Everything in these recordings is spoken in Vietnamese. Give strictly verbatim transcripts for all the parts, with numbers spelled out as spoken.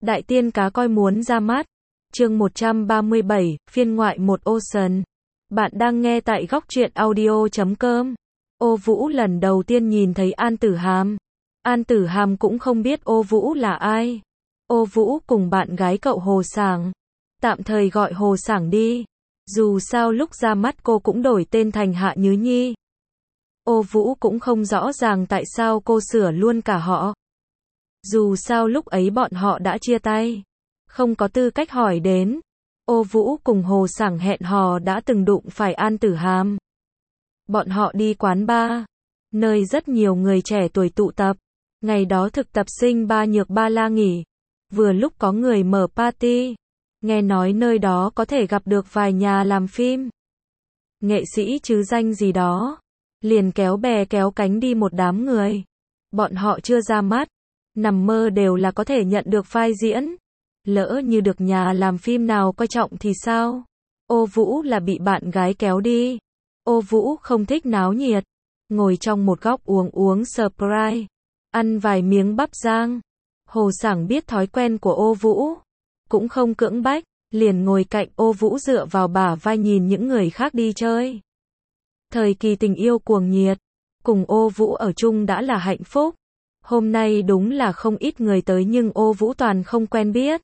Đại tiên cá coi muốn ra mắt. Chương một trăm ba mươi bảy, phiên ngoại một Ocean. Bạn đang nghe tại góc truyện audio chấm com. Ô Vũ lần đầu tiên nhìn thấy An Tử Hàm. An Tử Hàm cũng không biết Ô Vũ là ai. Ô Vũ cùng bạn gái cậu Hồ Sảng. Tạm thời gọi Hồ Sảng đi. Dù sao lúc ra mắt cô cũng đổi tên thành Hạ Nhứ Nhi. Ô Vũ cũng không rõ ràng tại sao cô sửa luôn cả họ. Dù sao lúc ấy bọn họ đã chia tay. Không có tư cách hỏi đến. Ô Vũ cùng Hồ Sảng hẹn hò đã từng đụng phải An Tử Hàm. Bọn họ đi quán bar, nơi rất nhiều người trẻ tuổi tụ tập. Ngày đó thực tập sinh Ba Nhược Ba La nghỉ. Vừa lúc có người mở party. Nghe nói nơi đó có thể gặp được vài nhà làm phim. Nghệ sĩ chứ danh gì đó. Liền kéo bè kéo cánh đi một đám người. Bọn họ chưa ra mắt. Nằm mơ đều là có thể nhận được vai diễn. Lỡ như được nhà làm phim nào coi trọng thì sao? Ô Vũ là bị bạn gái kéo đi. Ô Vũ không thích náo nhiệt. Ngồi trong một góc uống uống Sprite. Ăn vài miếng bắp rang. Hồ Sảng biết thói quen của Ô Vũ. Cũng không cưỡng bách. Liền ngồi cạnh Ô Vũ dựa vào bả vai nhìn những người khác đi chơi. Thời kỳ tình yêu cuồng nhiệt. Cùng Ô Vũ ở chung đã là hạnh phúc. Hôm nay đúng là không ít người tới nhưng Ô Vũ toàn không quen biết.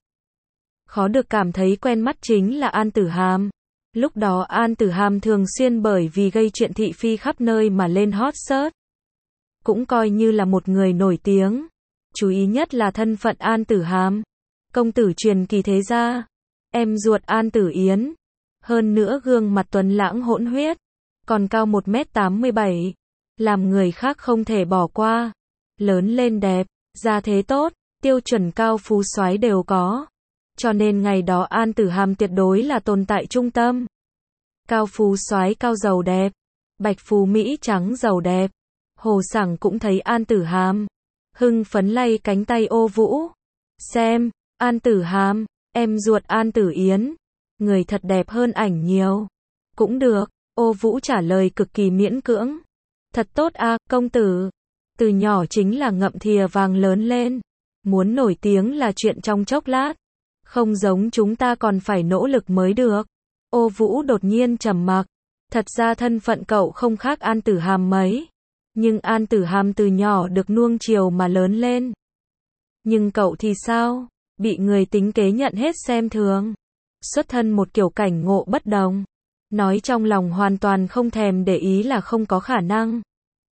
Khó được cảm thấy quen mắt chính là An Tử Hàm. Lúc đó An Tử Hàm thường xuyên bởi vì gây chuyện thị phi khắp nơi mà lên hot search. Cũng coi như là một người nổi tiếng. Chú ý nhất là thân phận An Tử Hàm. Công tử truyền kỳ thế gia. Em ruột An Tử Yến. Hơn nữa gương mặt tuấn lãng hỗn huyết. Còn cao một mét tám mươi bảy. Làm người khác không thể bỏ qua. Lớn lên đẹp, gia thế tốt, tiêu chuẩn cao phú soái đều có. Cho nên ngày đó An Tử Hàm tuyệt đối là tồn tại trung tâm. Cao phú soái cao giàu đẹp, bạch phú Mỹ trắng giàu đẹp. Hồ Sảng cũng thấy An Tử Hàm, hưng phấn lay cánh tay Ô Vũ. Xem, An Tử Hàm, em ruột An Tử Yến, người thật đẹp hơn ảnh nhiều. Cũng được, Ô Vũ trả lời cực kỳ miễn cưỡng. Thật tốt à, công tử. Từ nhỏ chính là ngậm thìa vàng lớn lên. Muốn nổi tiếng là chuyện trong chốc lát. Không giống chúng ta còn phải nỗ lực mới được. Ô Vũ đột nhiên trầm mặc. Thật ra thân phận cậu không khác An Tử Hàm mấy. Nhưng An Tử Hàm từ nhỏ được nuông chiều mà lớn lên. Nhưng cậu thì sao? Bị người tính kế nhận hết xem thường. Xuất thân một kiểu cảnh ngộ bất đồng. Nói trong lòng hoàn toàn không thèm để ý là không có khả năng.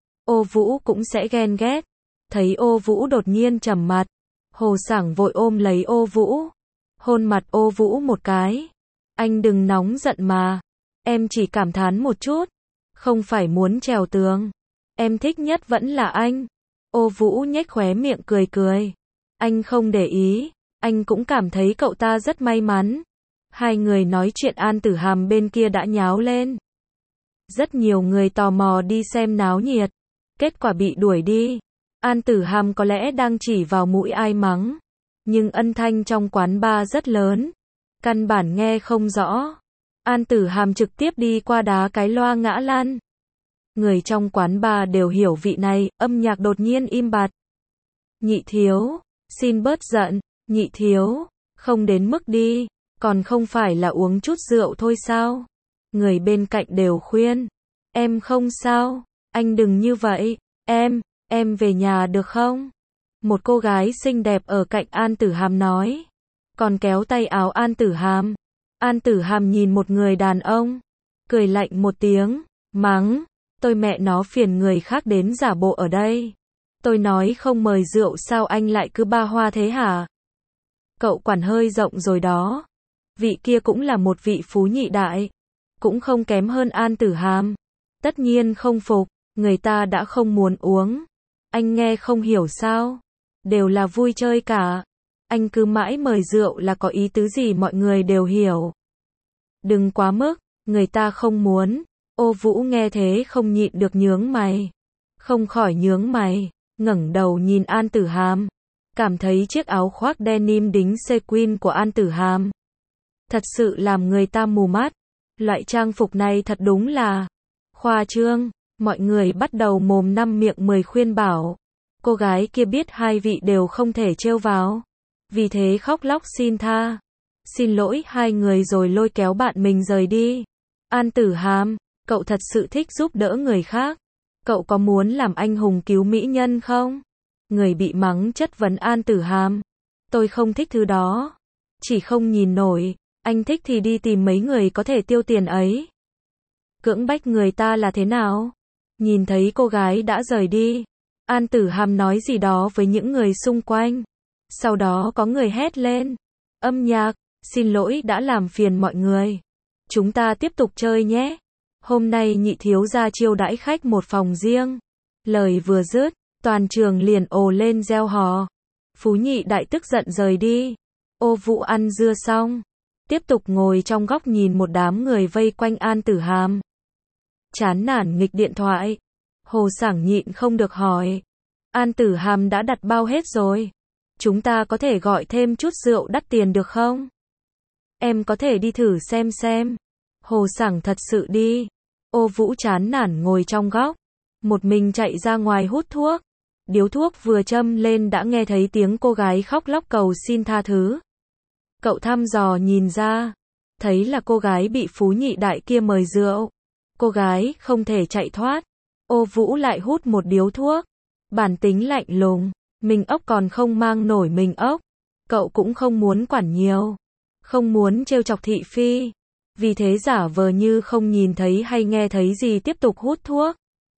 Ô Vũ cũng sẽ ghen ghét. Thấy Ô Vũ đột nhiên trầm mặt. Hồ Sảng vội ôm lấy Ô Vũ. Hôn mặt Ô Vũ một cái. Anh đừng nóng giận mà. Em chỉ cảm thán một chút. Không phải muốn trèo tường. Em thích nhất vẫn là anh. Ô Vũ nhếch khóe miệng cười cười. Anh không để ý. Anh cũng cảm thấy cậu ta rất may mắn. Hai người nói chuyện An Tử Hàm bên kia đã nháo lên. Rất nhiều người tò mò đi xem náo nhiệt. Kết quả bị đuổi đi. An Tử Hàm có lẽ đang chỉ vào mũi ai mắng. Nhưng âm thanh trong quán bar rất lớn. Căn bản nghe không rõ. An Tử Hàm trực tiếp đi qua đá cái loa ngã lăn. Người trong quán bar đều hiểu vị này, âm nhạc đột nhiên im bặt. Nhị thiếu, xin bớt giận, nhị thiếu, không đến mức đi, còn không phải là uống chút rượu thôi sao? Người bên cạnh đều khuyên. Em không sao, anh đừng như vậy, em, em về nhà được không? Một cô gái xinh đẹp ở cạnh An Tử Hàm nói. Còn kéo tay áo An Tử Hàm. An Tử Hàm nhìn một người đàn ông. Cười lạnh một tiếng. Mắng. Tôi mẹ nó phiền người khác đến giả bộ ở đây. Tôi nói không mời rượu sao anh lại cứ ba hoa thế hả? Cậu quản hơi rộng rồi đó. Vị kia cũng là một vị phú nhị đại. Cũng không kém hơn An Tử Hàm. Tất nhiên không phục. Người ta đã không muốn uống. Anh nghe không hiểu sao? Đều là vui chơi cả. Anh cứ mãi mời rượu là có ý tứ gì mọi người đều hiểu. Đừng quá mức, người ta không muốn. Ô Vũ nghe thế không nhịn được nhướng mày. Không khỏi nhướng mày, ngẩng đầu nhìn An Tử Hàm. Cảm thấy chiếc áo khoác denim đính sequin của An Tử Hàm. Thật sự làm người ta mù mắt. Loại trang phục này thật đúng là khoa trương. Mọi người bắt đầu mồm năm miệng mười khuyên bảo. Cô gái kia biết hai vị đều không thể trêu vào. vì thế khóc lóc xin tha. Xin lỗi hai người rồi lôi kéo bạn mình rời đi. An Tử Hàm, cậu thật sự thích giúp đỡ người khác. Cậu có muốn làm anh hùng cứu mỹ nhân không? Người bị mắng chất vấn An Tử Hàm. Tôi không thích thứ đó. Chỉ không nhìn nổi. Anh thích thì đi tìm mấy người có thể tiêu tiền ấy. Cưỡng bách người ta là thế nào? Nhìn thấy cô gái đã rời đi, An Tử Hàm nói gì đó với những người xung quanh. Sau đó có người hét lên. Âm nhạc, xin lỗi đã làm phiền mọi người. Chúng ta tiếp tục chơi nhé. Hôm nay nhị thiếu gia chiêu đãi khách một phòng riêng. Lời vừa dứt, toàn trường liền ồ lên reo hò. Phú nhị đại tức giận rời đi. Ô Vũ ăn dưa xong, tiếp tục ngồi trong góc nhìn một đám người vây quanh An Tử Hàm. Chán nản nghịch điện thoại. Hồ Sảng nhịn không được hỏi. An Tử Hàm đã đặt bao hết rồi. Chúng ta có thể gọi thêm chút rượu đắt tiền được không? Em có thể đi thử xem xem. Hồ Sảng thật sự đi. Ô Vũ chán nản ngồi trong góc. Một mình chạy ra ngoài hút thuốc. Điếu thuốc vừa châm lên đã nghe thấy tiếng cô gái khóc lóc cầu xin tha thứ. Cậu thăm dò nhìn ra. Thấy là cô gái bị Phú nhị đại kia mời rượu. Cô gái không thể chạy thoát. Ô Vũ lại hút một điếu thuốc. Bản tính lạnh lùng. Mình ốc còn không mang nổi mình ốc. Cậu cũng không muốn quản nhiều. Không muốn trêu chọc thị phi. Vì thế giả vờ như không nhìn thấy hay nghe thấy gì tiếp tục hút thuốc.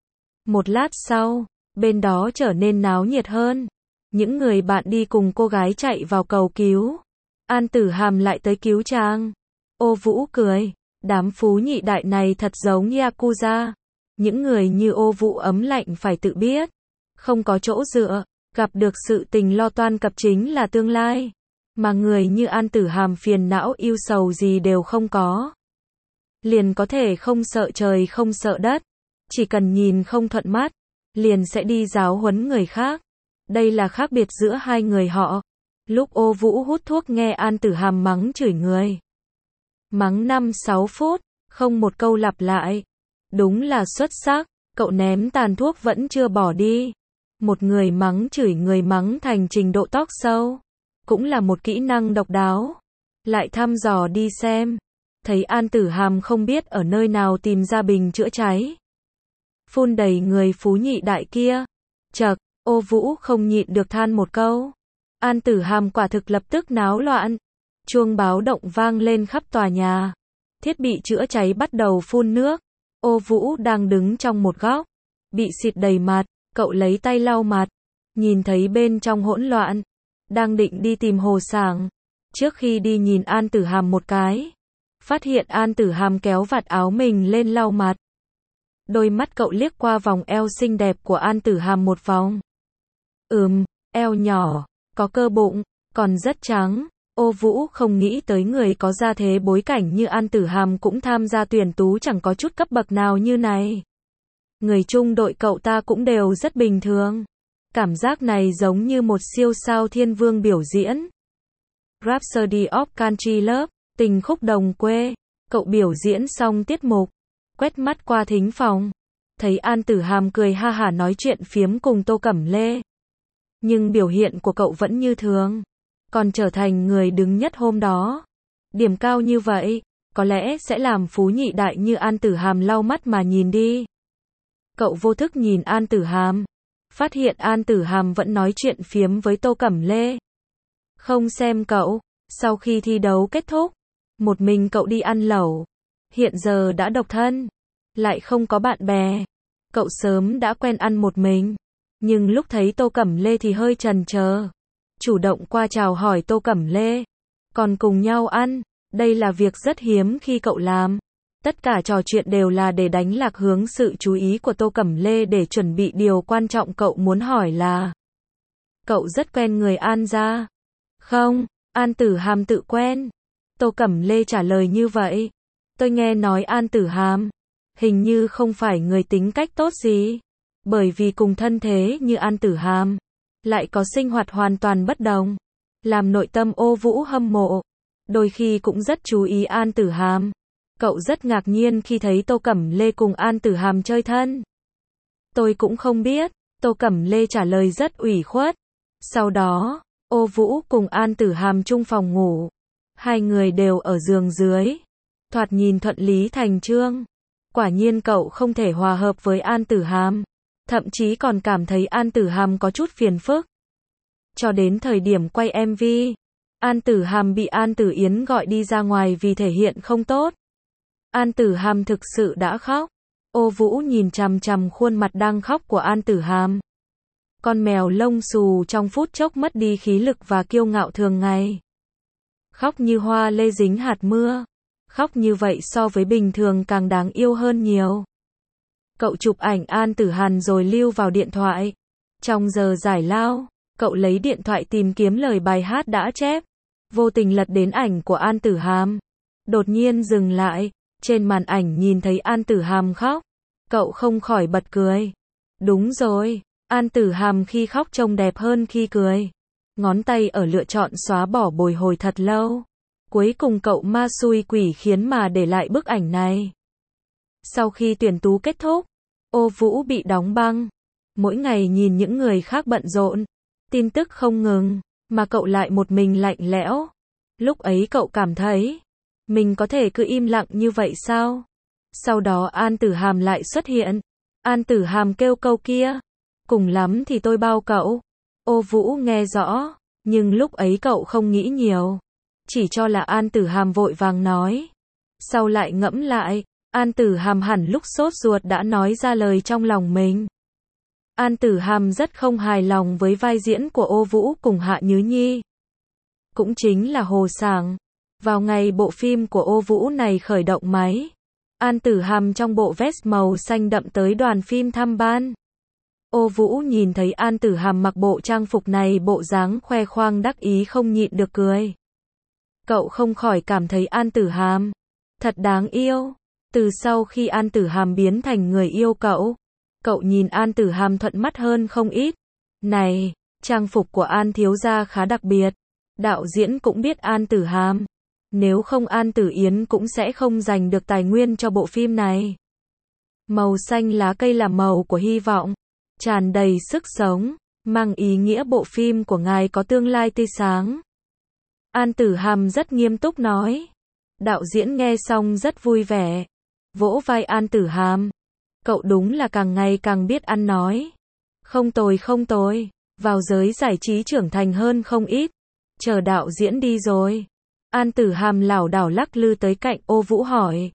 Một lát sau, bên đó trở nên náo nhiệt hơn. Những người bạn đi cùng cô gái chạy vào cầu cứu. An Tử Hàm lại tới cứu chàng. Ô Vũ cười. Đám Phú nhị đại này thật giống Yakuza. Những người như Ô Vũ ấm lạnh phải tự biết. Không có chỗ dựa. Gặp được sự tình lo toan cập chính là tương lai. Mà người như An Tử Hàm phiền não ưu sầu gì đều không có. Liền có thể không sợ trời không sợ đất. Chỉ cần nhìn không thuận mắt. Liền sẽ đi giáo huấn người khác. Đây là khác biệt giữa hai người họ. Lúc Ô Vũ hút thuốc nghe An Tử Hàm mắng chửi người. Mắng năm sáu phút, không một câu lặp lại. Đúng là xuất sắc, cậu ném tàn thuốc vẫn chưa bỏ đi. Một người mắng chửi người mắng thành trình độ talk show. Cũng là một kỹ năng độc đáo. Lại thăm dò đi xem. Thấy An Tử Hàm không biết ở nơi nào tìm ra bình chữa cháy. Phun đầy người Phú nhị đại kia. Chậc, Ô Vũ không nhịn được than một câu. An Tử Hàm quả thực lập tức náo loạn. Chuông báo động vang lên khắp tòa nhà. Thiết bị chữa cháy bắt đầu phun nước. Ô Vũ đang đứng trong một góc. Bị xịt đầy mặt, cậu lấy tay lau mặt. Nhìn thấy bên trong hỗn loạn. Đang định đi tìm Hồ Sảng. Trước khi đi nhìn An Tử Hàm một cái. Phát hiện An Tử Hàm kéo vạt áo mình lên lau mặt. Đôi mắt cậu liếc qua vòng eo xinh đẹp của An Tử Hàm một vòng. Ừm, eo nhỏ, có cơ bụng, còn rất trắng. Ô Vũ không nghĩ tới người có gia thế bối cảnh như An Tử Hàm cũng tham gia tuyển tú chẳng có chút cấp bậc nào như này. Người chung đội cậu ta cũng đều rất bình thường. Cảm giác này giống như một siêu sao thiên vương biểu diễn. Rhapsody of Country Love, tình khúc đồng quê. Cậu biểu diễn xong tiết mục. Quét mắt qua thính phòng. Thấy An Tử Hàm cười ha hả nói chuyện phiếm cùng Tô Cẩm Lê. Nhưng biểu hiện của cậu vẫn như thường. Còn trở thành người đứng nhất hôm đó. Điểm cao như vậy, có lẽ sẽ làm Phú nhị đại như An Tử Hàm lau mắt mà nhìn đi. Cậu vô thức nhìn An Tử Hàm. Phát hiện An Tử Hàm vẫn nói chuyện phiếm với Tô Cẩm Lê. Không xem cậu, sau khi thi đấu kết thúc, một mình cậu đi ăn lẩu. Hiện giờ đã độc thân, lại không có bạn bè. Cậu sớm đã quen ăn một mình. Nhưng lúc thấy Tô Cẩm Lê thì hơi chần chờ. Chủ động qua chào hỏi Tô Cẩm Lê. Còn cùng nhau ăn, đây là việc rất hiếm khi cậu làm. Tất cả trò chuyện đều là để đánh lạc hướng sự chú ý của Tô Cẩm Lê để chuẩn bị điều quan trọng cậu muốn hỏi là. Cậu rất quen người An gia. Không, An Tử Hàm tự quen. Tô Cẩm Lê trả lời như vậy. Tôi nghe nói An Tử Hàm hình như không phải người tính cách tốt gì. Bởi vì cùng thân thế như An Tử Hàm lại có sinh hoạt hoàn toàn bất đồng. Làm nội tâm Ô Vũ hâm mộ. Đôi khi cũng rất chú ý An Tử Hàm. Cậu rất ngạc nhiên khi thấy Tô Cẩm Lê cùng An Tử Hàm chơi thân. Tôi cũng không biết. Tô Cẩm Lê trả lời rất ủy khuất. Sau đó, Ô Vũ cùng An Tử Hàm chung phòng ngủ. Hai người đều ở giường dưới. Thoạt nhìn thuận lý thành chương. Quả nhiên cậu không thể hòa hợp với An Tử Hàm. Thậm chí còn cảm thấy An Tử Hàm có chút phiền phức. Cho đến thời điểm quay em vê, An Tử Hàm bị An Tử Yến gọi đi ra ngoài vì thể hiện không tốt. An Tử Hàm thực sự đã khóc. Ô Vũ nhìn chằm chằm khuôn mặt đang khóc của An Tử Hàm. Con mèo lông xù trong phút chốc mất đi khí lực và kiêu ngạo thường ngày. Khóc như hoa lê dính hạt mưa. Khóc như vậy so với bình thường càng đáng yêu hơn nhiều. Cậu chụp ảnh An Tử Hàn rồi lưu vào điện thoại. Trong giờ giải lao, cậu lấy điện thoại tìm kiếm lời bài hát đã chép. Vô tình lật đến ảnh của An Tử Hàm. Đột nhiên dừng lại, trên màn ảnh nhìn thấy An Tử Hàm khóc. Cậu không khỏi bật cười. Đúng rồi, An Tử Hàm khi khóc trông đẹp hơn khi cười. Ngón tay ở lựa chọn xóa bỏ bồi hồi thật lâu. Cuối cùng cậu ma xui quỷ khiến mà để lại bức ảnh này. Sau khi tuyển tú kết thúc, Ô Vũ bị đóng băng. Mỗi ngày nhìn những người khác bận rộn, tin tức không ngừng, mà cậu lại một mình lạnh lẽo. Lúc ấy cậu cảm thấy, mình có thể cứ im lặng như vậy sao? Sau đó An Tử Hàm lại xuất hiện. An Tử Hàm kêu câu kia. Cùng lắm thì tôi bao cậu. Ô Vũ nghe rõ, nhưng lúc ấy cậu không nghĩ nhiều. Chỉ cho là An Tử Hàm vội vàng nói. Sau lại ngẫm lại, An Tử Hàm hẳn lúc sốt ruột đã nói ra lời trong lòng mình. An Tử Hàm rất không hài lòng với vai diễn của Ô Vũ cùng Hạ Nhứ Nhi. Cũng chính là Hồ Sảng. Vào ngày bộ phim của Ô Vũ này khởi động máy, An Tử Hàm trong bộ vest màu xanh đậm tới đoàn phim thăm ban. Ô Vũ nhìn thấy An Tử Hàm mặc bộ trang phục này, bộ dáng khoe khoang đắc ý không nhịn được cười. Cậu không khỏi cảm thấy An Tử Hàm thật đáng yêu. Từ sau khi An Tử Hàm biến thành người yêu cậu, cậu nhìn An Tử Hàm thuận mắt hơn không ít. Này, trang phục của An thiếu gia khá đặc biệt. Đạo diễn cũng biết An Tử Hàm. Nếu không An Tử Yến cũng sẽ không dành được tài nguyên cho bộ phim này. Màu xanh lá cây là màu của hy vọng, tràn đầy sức sống, mang ý nghĩa bộ phim của ngài có tương lai tươi sáng. An Tử Hàm rất nghiêm túc nói. Đạo diễn nghe xong rất vui vẻ, vỗ vai An Tử Hàm. Cậu đúng là càng ngày càng biết ăn nói. Không tồi không tồi, vào giới giải trí trưởng thành hơn không ít. Chờ đạo diễn đi rồi. An Tử Hàm lảo đảo lắc lư tới cạnh Ô Vũ hỏi.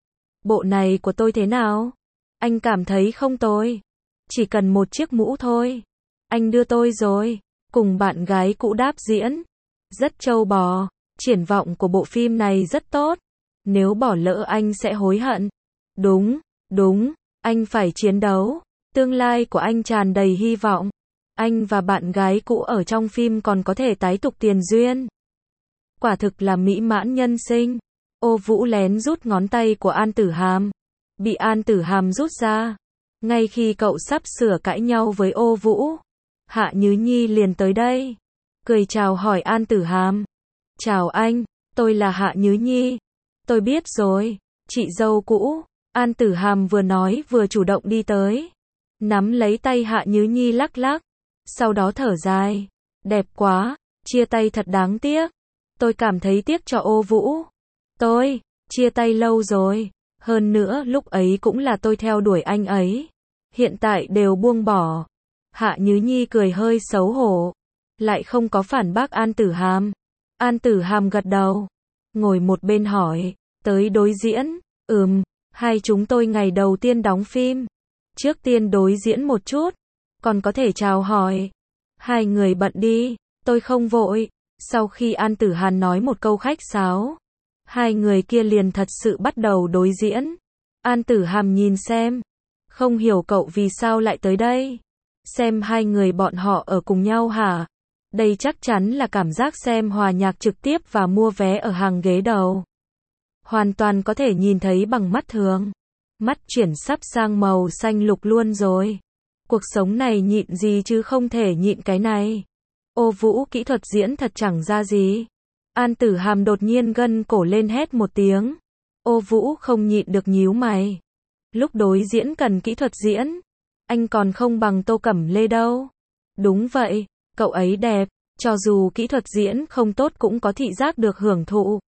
Bộ này của tôi thế nào? Anh cảm thấy không tồi. Chỉ cần một chiếc mũ thôi. Anh đưa tôi rồi. Cùng bạn gái cũ đáp diễn. Rất trâu bò. Triển vọng của bộ phim này rất tốt. Nếu bỏ lỡ anh sẽ hối hận. Đúng, đúng, anh phải chiến đấu. Tương lai của anh tràn đầy hy vọng. Anh và bạn gái cũ ở trong phim còn có thể tái tục tiền duyên. Quả thực là mỹ mãn nhân sinh. Ô Vũ lén rút ngón tay của An Tử Hàm. Bị An Tử Hàm rút ra. Ngay khi cậu sắp sửa cãi nhau với Ô Vũ, Hạ Nhứ Nhi liền tới đây. Cười chào hỏi An Tử Hàm. Chào anh, tôi là Hạ Nhứ Nhi. Tôi biết rồi, chị dâu cũ. An Tử Hàm vừa nói vừa chủ động đi tới. Nắm lấy tay Hạ Nhứ Nhi lắc lắc. Sau đó thở dài. Đẹp quá, chia tay thật đáng tiếc. Tôi cảm thấy tiếc cho Ô Vũ. Tôi, chia tay lâu rồi. Hơn nữa lúc ấy cũng là tôi theo đuổi anh ấy. Hiện tại đều buông bỏ. Hạ Nhứ Nhi cười hơi xấu hổ. Lại không có phản bác An Tử Hàm. An Tử Hàm gật đầu. Ngồi một bên hỏi. Tới đối diễn. Ừm, hai chúng tôi ngày đầu tiên đóng phim. Trước tiên đối diễn một chút. Còn có thể chào hỏi. Hai người bận đi. Tôi không vội. Sau khi An Tử Hàn nói một câu khách sáo, hai người kia liền thật sự bắt đầu đối diễn. An Tử Hàm nhìn xem. Không hiểu cậu vì sao lại tới đây. Xem hai người bọn họ ở cùng nhau hả? Đây chắc chắn là cảm giác xem hòa nhạc trực tiếp và mua vé ở hàng ghế đầu. Hoàn toàn có thể nhìn thấy bằng mắt thường. Mắt chuyển sắp sang màu xanh lục luôn rồi. Cuộc sống này nhịn gì chứ không thể nhịn cái này. Ô Vũ kỹ thuật diễn thật chẳng ra gì. An Tử Hàm đột nhiên gân cổ lên hét một tiếng. Ô Vũ không nhịn được nhíu mày. Lúc đối diễn cần kỹ thuật diễn. Anh còn không bằng Tô Cẩm Lê đâu. Đúng vậy, cậu ấy đẹp. Cho dù kỹ thuật diễn không tốt cũng có thị giác được hưởng thụ.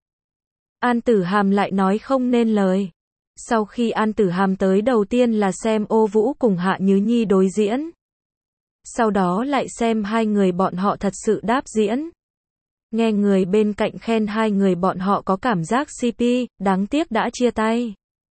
An Tử Hàm lại nói không nên lời. Sau khi An Tử Hàm tới đầu tiên là xem Ô Vũ cùng Hạ Nhứ Nhi đối diễn. Sau đó lại xem hai người bọn họ thật sự đáp diễn. Nghe người bên cạnh khen hai người bọn họ có cảm giác xê pê, đáng tiếc đã chia tay.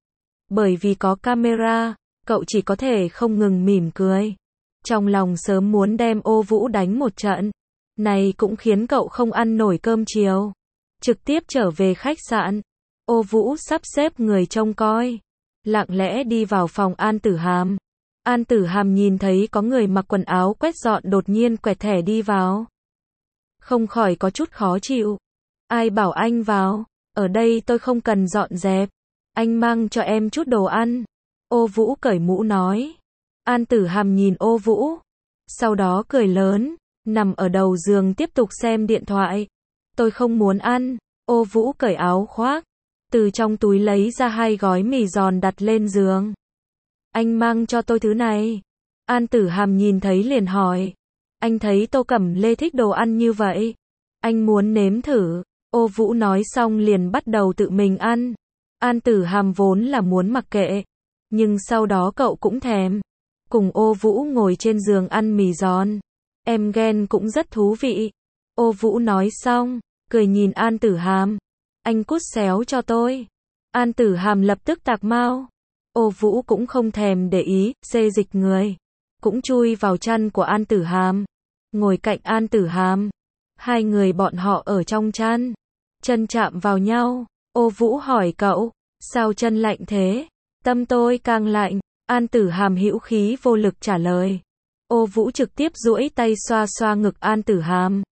Bởi vì có camera, cậu chỉ có thể không ngừng mỉm cười. Trong lòng sớm muốn đem Ô Vũ đánh một trận. Này cũng khiến cậu không ăn nổi cơm chiều. Trực tiếp trở về khách sạn. Ô Vũ sắp xếp người trông coi. Lặng lẽ đi vào phòng An Tử Hàm. An Tử Hàm nhìn thấy có người mặc quần áo quét dọn đột nhiên quẹt thẻ đi vào. Không khỏi có chút khó chịu. Ai bảo anh vào? Ở đây tôi không cần dọn dẹp. Anh mang cho em chút đồ ăn. Ô Vũ cởi mũ nói. An Tử Hàm nhìn Ô Vũ. Sau đó cười lớn. Nằm ở đầu giường tiếp tục xem điện thoại. Tôi không muốn ăn. Ô Vũ cởi áo khoác. Từ trong túi lấy ra hai gói mì giòn đặt lên giường. Anh mang cho tôi thứ này. An Tử Hàm nhìn thấy liền hỏi. Anh thấy Tô Cẩm Lê thích đồ ăn như vậy. Anh muốn nếm thử. Ô Vũ nói xong liền bắt đầu tự mình ăn. An Tử Hàm vốn là muốn mặc kệ. Nhưng sau đó cậu cũng thèm. Cùng Ô Vũ ngồi trên giường ăn mì giòn. Em ghen cũng rất thú vị. Ô Vũ nói xong, cười nhìn An Tử Hàm. Anh cút xéo cho tôi. An Tử Hàm lập tức tạc mau. Ô Vũ cũng không thèm để ý, xê dịch người. Cũng chui vào chăn của An Tử Hàm. Ngồi cạnh An Tử Hàm. Hai người bọn họ ở trong chăn. Chân chạm vào nhau. Ô Vũ hỏi cậu, sao chân lạnh thế? Tâm tôi càng lạnh. An Tử Hàm hữu khí vô lực trả lời. Ô Vũ trực tiếp duỗi tay xoa xoa ngực An Tử Hàm.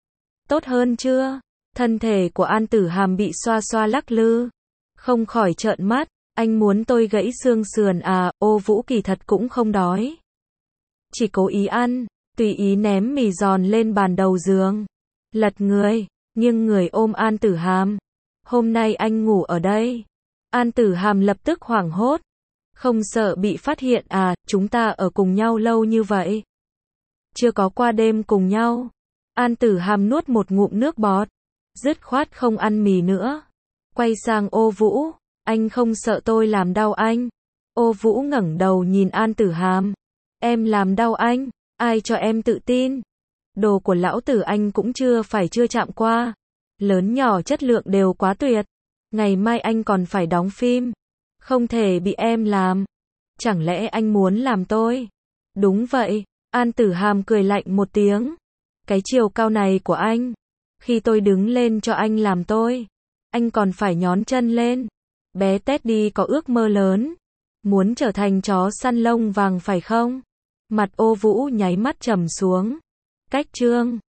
Tốt hơn chưa? Thân thể của An Tử Hàm bị xoa xoa lắc lư. Không khỏi trợn mắt. Anh muốn tôi gãy xương sườn à? Ô Vũ kỳ thật cũng không đói. Chỉ cố ý ăn. Tùy ý ném mì giòn lên bàn đầu giường. Lật người. Nghiêng người ôm An Tử Hàm. Hôm nay anh ngủ ở đây. An Tử Hàm lập tức hoảng hốt. Không sợ bị phát hiện à? Chúng ta ở cùng nhau lâu như vậy. Chưa có qua đêm cùng nhau. An Tử Hàm nuốt một ngụm nước bọt. Dứt khoát không ăn mì nữa. Quay sang Ô Vũ. Anh không sợ tôi làm đau anh. Ô Vũ ngẩng đầu nhìn An Tử Hàm. Em làm đau anh? Ai cho em tự tin? Đồ của lão tử anh cũng chưa phải chưa chạm qua. Lớn nhỏ chất lượng đều quá tuyệt. Ngày mai anh còn phải đóng phim. Không thể bị em làm. Chẳng lẽ anh muốn làm tôi? Đúng vậy. An Tử Hàm cười lạnh một tiếng. Cái chiều cao này của anh. Khi tôi đứng lên cho anh làm tôi. Anh còn phải nhón chân lên. Bé Teddy có ước mơ lớn. Muốn trở thành chó săn lông vàng phải không? Mặt Ô Vũ nháy mắt trầm xuống. Cách chương